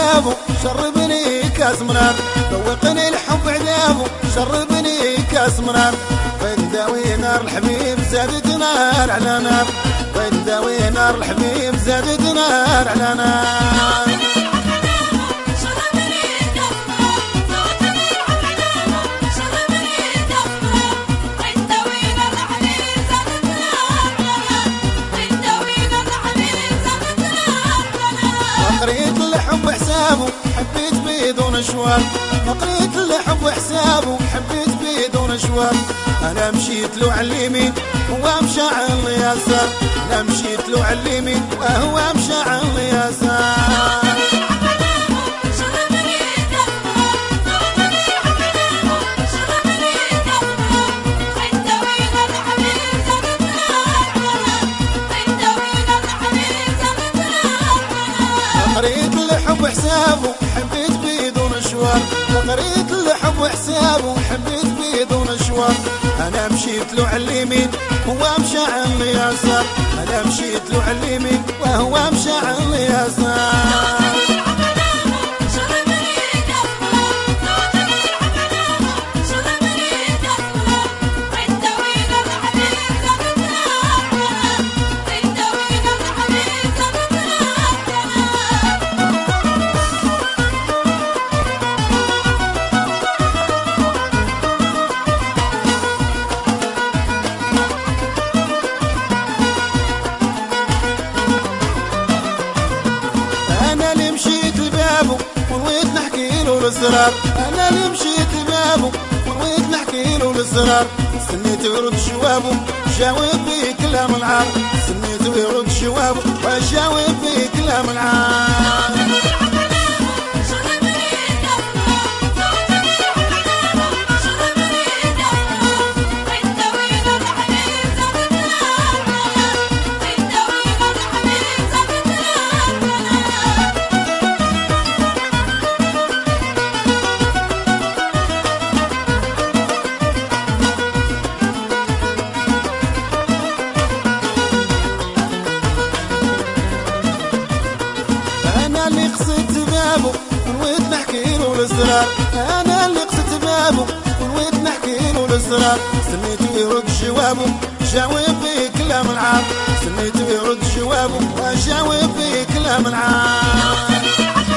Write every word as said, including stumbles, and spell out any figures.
عذابه شربني كاس منار، ذوقني الحب عذابه شربني كاس منار، ويداوي نار الحبيب زادت نار على نار، ويداوي نار الحبيب زادت نار على نار. قريت الحب حسابه حبيت بدون شوار، قريت الحب حسابه حبيت بدون شوار، انا مشيت له على اليمين وهو مشى على اليسار، انا مشيت له على اليمين وهو مشى على اليسار. قريت الحب حسابه حبيت بدون شوار، قريت الحب حسابه حبيت بدون شوار، انا مشيت له على اليمين وهو مشى على اليسار، انا مشيت له على اليمين وهو مشى على اليسار. ونويت نحكي له الاسرار، انا اللي مشيت لبابه ونويت نحكي له الاسرار، سنيت ويرد جوابه جاوب في كلام العار، سنيت ويرد جوابه وجاوب في كلام العار. أنا اللي قصدت بابه ونويت نحكي له الأسرار، أنا اللي قصدت بابه ونويت نحكي له الأسرار، سميت ويرد جوابه جاوب في كلام العار، سميت ويرد جوابه وجاوب في كلام العار.